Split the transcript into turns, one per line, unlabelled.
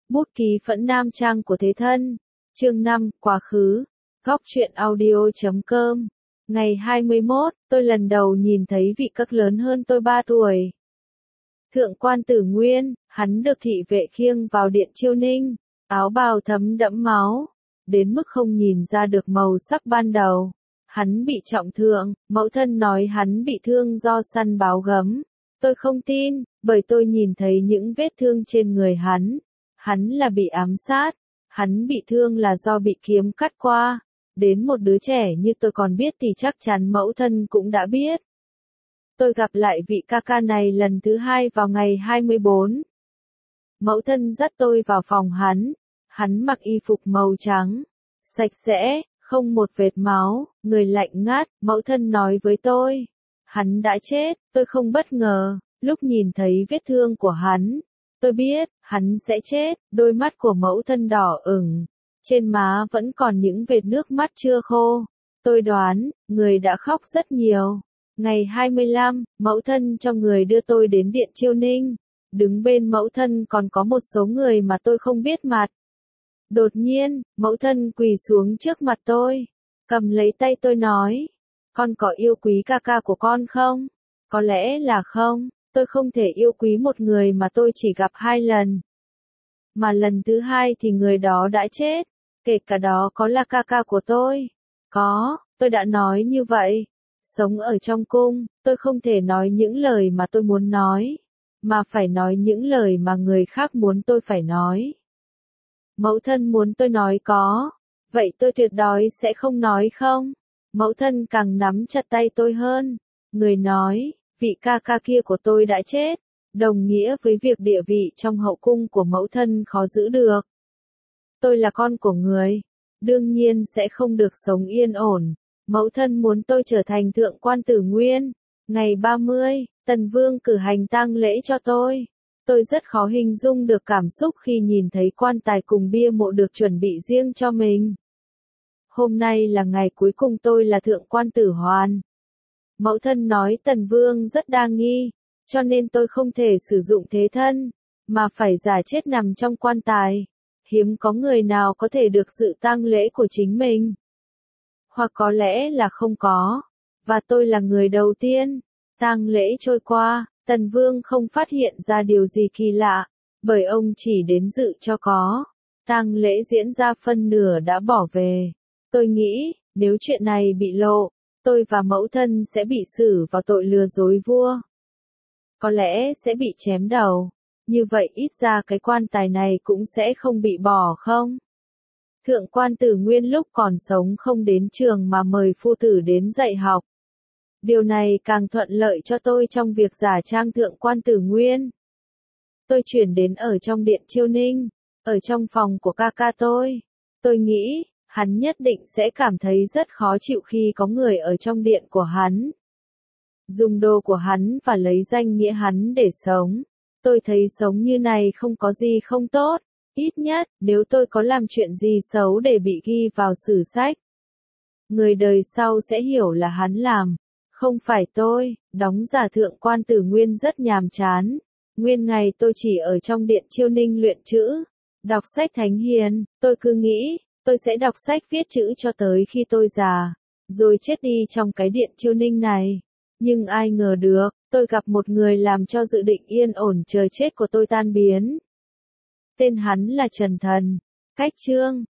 Bút ký Phẫn Nam trang của Thế Thân. Chương 5, quá khứ. Góc truyện audio.com. Ngày 21, tôi lần đầu nhìn thấy vị các lớn hơn tôi 3 tuổi. Thượng quan Tử Nguyên, hắn được thị vệ khiêng vào điện Chiêu Ninh, áo bào thấm đẫm máu, đến mức không nhìn ra được màu sắc ban đầu. Hắn bị trọng thương, mẫu thân nói hắn bị thương do săn báo gấm. Tôi không tin, bởi tôi nhìn thấy những vết thương trên người hắn. Hắn là bị ám sát, hắn bị thương là do bị kiếm cắt qua. Đến một đứa trẻ như tôi còn biết thì chắc chắn mẫu thân cũng đã biết. Tôi gặp lại vị ca ca này lần thứ 2 vào ngày 24. Mẫu thân dắt tôi vào phòng hắn mặc y phục màu trắng, sạch sẽ, không một vệt máu, người lạnh ngắt, mẫu thân nói với tôi. Hắn đã chết, tôi không bất ngờ, lúc nhìn thấy vết thương của hắn. Tôi biết, hắn sẽ chết, đôi mắt của mẫu thân đỏ ửng, trên má vẫn còn những vệt nước mắt chưa khô. Tôi đoán, người đã khóc rất nhiều. Ngày 25, mẫu thân cho người đưa tôi đến điện Chiêu Ninh. Đứng bên mẫu thân còn có một số người mà tôi không biết mặt. Đột nhiên, mẫu thân quỳ xuống trước mặt tôi, cầm lấy tay tôi nói, con có yêu quý ca ca của con không? Có lẽ là không, tôi không thể yêu quý một người mà tôi chỉ gặp 2 lần. Mà lần thứ 2 thì người đó đã chết, kể cả đó có là ca ca của tôi. Có, tôi đã nói như vậy. Sống ở trong cung, tôi không thể nói những lời mà tôi muốn nói, mà phải nói những lời mà người khác muốn tôi phải nói. Mẫu thân muốn tôi nói có, vậy tôi tuyệt đối sẽ không nói không. Mẫu thân càng nắm chặt tay tôi hơn. Người nói, vị ca ca kia của tôi đã chết, đồng nghĩa với việc địa vị trong hậu cung của mẫu thân khó giữ được. Tôi là con của người, đương nhiên sẽ không được sống yên ổn. Mẫu thân muốn tôi trở thành thượng quan Tử Nguyên. Ngày 30, Tần Vương cử hành tang lễ cho tôi. Tôi rất khó hình dung được cảm xúc khi nhìn thấy quan tài cùng bia mộ được chuẩn bị riêng cho mình. Hôm nay là ngày cuối cùng tôi là thượng quan Tử Hoàn. Mẫu thân nói Tần Vương rất đa nghi, cho nên tôi không thể sử dụng thế thân, mà phải giả chết nằm trong quan tài. Hiếm có người nào có thể được dự tang lễ của chính mình. Hoặc có lẽ là không có, và tôi là người đầu tiên. Tang lễ trôi qua, Tần Vương không phát hiện ra điều gì kỳ lạ, bởi ông chỉ đến dự cho có. Tang lễ diễn ra phân nửa đã bỏ về. Tôi nghĩ, nếu chuyện này bị lộ, tôi và mẫu thân sẽ bị xử vào tội lừa dối vua. Có lẽ sẽ bị chém đầu. Như vậy ít ra cái quan tài này cũng sẽ không bị bỏ không? Thượng quan Tử Nguyên lúc còn sống không đến trường mà mời phu tử đến dạy học. Điều này càng thuận lợi cho tôi trong việc giả trang thượng quan Tử Nguyên. Tôi chuyển đến ở trong điện Chiêu Ninh, ở trong phòng của ca ca tôi. Tôi nghĩ, hắn nhất định sẽ cảm thấy rất khó chịu khi có người ở trong điện của hắn. Dùng đồ của hắn và lấy danh nghĩa hắn để sống. Tôi thấy sống như này không có gì không tốt. Ít nhất, nếu tôi có làm chuyện gì xấu để bị ghi vào sử sách, người đời sau sẽ hiểu là hắn làm, không phải tôi. Đóng giả thượng quan Tử Nguyên rất nhàm chán. Nguyên ngày tôi chỉ ở trong điện Chiêu Ninh luyện chữ, đọc sách thánh hiền. Tôi cứ nghĩ, tôi sẽ đọc sách viết chữ cho tới khi tôi già, rồi chết đi trong cái điện Chiêu Ninh này. Nhưng ai ngờ được, tôi gặp một người làm cho dự định yên ổn chờ chết của tôi tan biến. Tên hắn là Trần Thần. Cách chương